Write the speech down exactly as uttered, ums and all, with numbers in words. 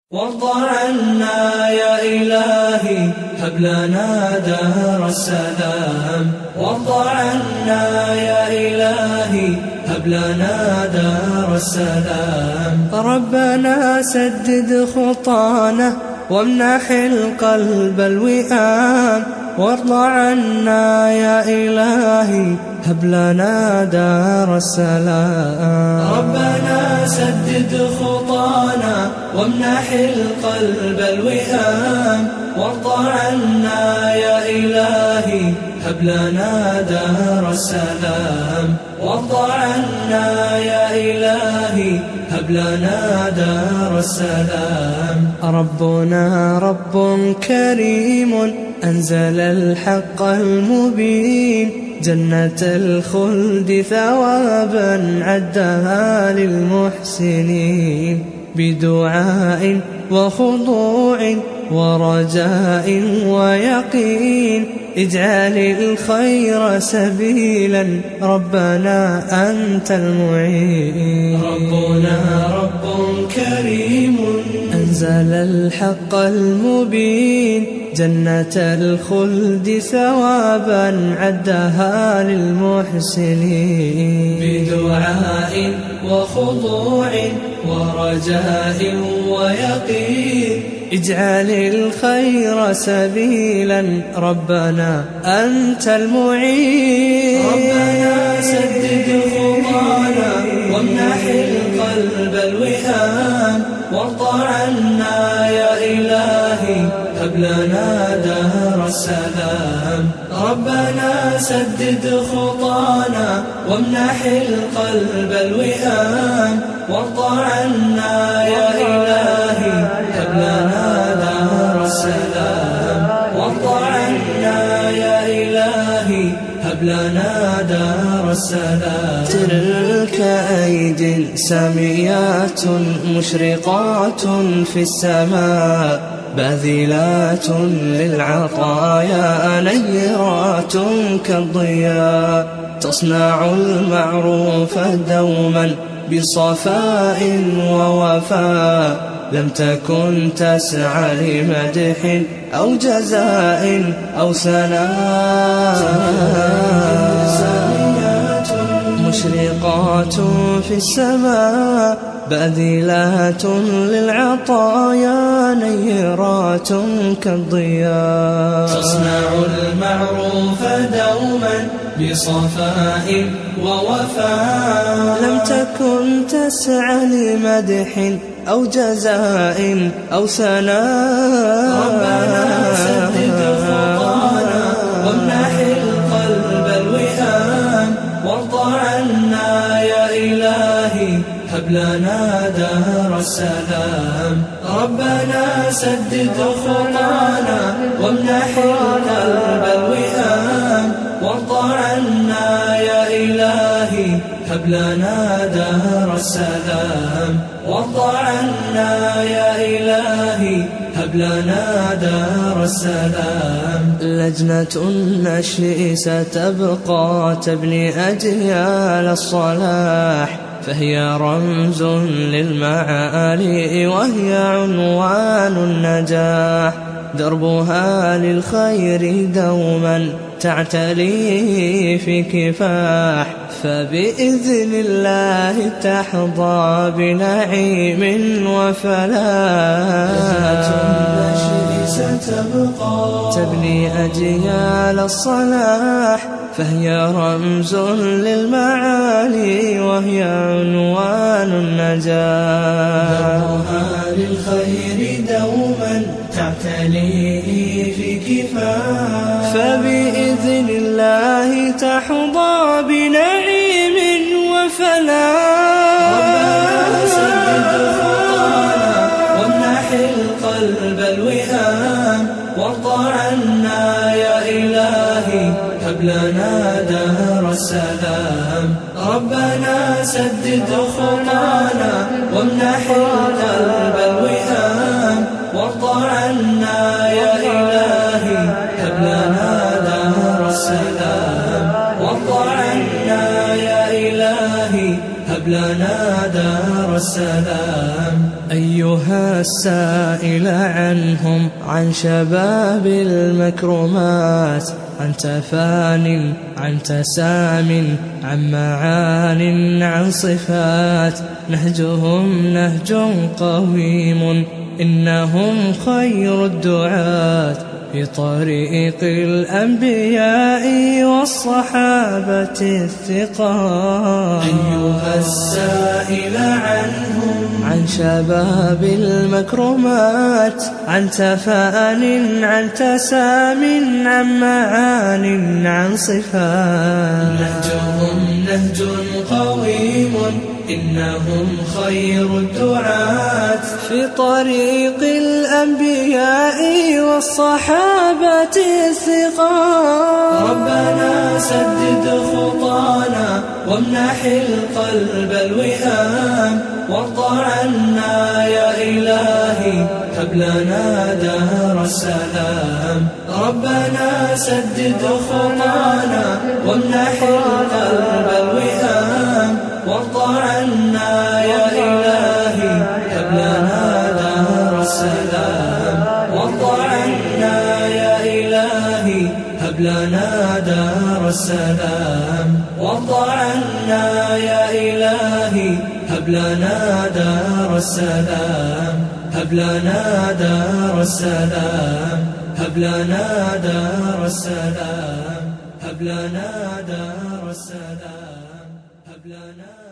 وارض عنا يا إلهي هب لنا دار السلام. وارض عنا يا إلهي هب لنا دار السلام. ربنا سدد خطانا وامنح القلب الوئام. وارض عنا يا إلهي هب لنا دار السلام. ربنا سدد خطانا وامنح القلب الوئام. وارض عنا يا إلهي هب لنا دار السلام. وارض عنا يا إلهي هب لنا دار السلام. ربنا رب كريم أنزل الحق المبين، جنة الخلد ثوابا عدها للمحسنين، بدعاء وخضوع ورجاء ويقين. اجعل الخير سبيلا ربنا أنت المعين. ربنا رب كريم أنزل الحق المبين، جنة الخلد ثوابا عدها للمحسنين، بدعاء وخضوع ورجاء ويقين. اجعل الخير سبيلا ربنا أنت المعين. ربنا سدد خطانا وامنح القلب الوئام. وارض عنا يا إلهي هب لنا دار السلام. ربنا سدد خطانا وامنح القلب الوئام. وارض عنا يا إلهي هب لنا دار السلام. وارض عنا يا إلهي هب لنا دار السلام. تلك أيد ساميات مشرقات في السماء، باذلات للعطايا نيرات كالضياء. تصنع المعروف دوما بصفاء ووفاء، لم تكن تسعى لمدح أو جزاء أو ثناء. مشرقات في السماء، باذلات للعطايا نيرات كالضياء. تصنع المعروف دوما بصفاء ووفاء، لم تكن تسعى لمدح أو جزاء أو ثناء. ربنا سدد خطانا وامنح القلب الوئام. وارض عنا يا إلهي هب لنا دار السلام. ربنا سدد خطانا وامنح القلب الوئام. وارض عنا يا إلهي هب لنا دار السلام. وارض عنا يا إلهي هب لنا دار السلام. لجنة النشء ستبقى تبني أجيال الصلاح، فهي رمز للمعالي وهي عنوان النجاح. دربها للخير دوما تعتلي في كفاح، فبإذن الله تحظى بنعيم وفلاح. ستبقى تبني أجيال الصلاح، فهي رمز للمعالي وهي عنوان النجاح. دربها للخير دوما تعتلي في كفاح، فبإذن الله تحظى بنعيم وفلاح. ربنا سدد خطانا وامنح القلب الوئام. وارض عنا يا إلهي هب لنا دار السلام. ربنا سدد خطانا وامنح القلب الوئام. وارض عنا يا إلهي هب لنا دار السلام. وارض عنا يا إلهي هب لنا دار السلام. أيها السائل عنهم، عن شباب المكرمات، عن تفان، عن تسام، عن معان، عن صفات، نهجهم نهج قويم، إنهم خير الدعاة في طريق الأنبياء والصحابة الثقات. أيها السائل عنهم، عن شباب المكرمات، عن تفان، عن تسام، عن معان، عن صفات، نهجهم نهج قويم، إنهم خير الدعاة في طريق الأنبياء والصحابة الثقات. ربنا سدد خطانا وامنح القلب الوئام، وارض عنا يا إلهي، هب لنا دار السلام. ربنا سدد خطانا وامنح القلب الوئام، وارض عنا يا إلهي، هب لنا دار السلام. وارض عنا يا إلهي، هب لنا دار السلام. وارض عنا يا إلهي، هب لنا دار السلام. هب لنا دار السلام. هب لنا دار السلام. هب لنا دار السلام. هب لنا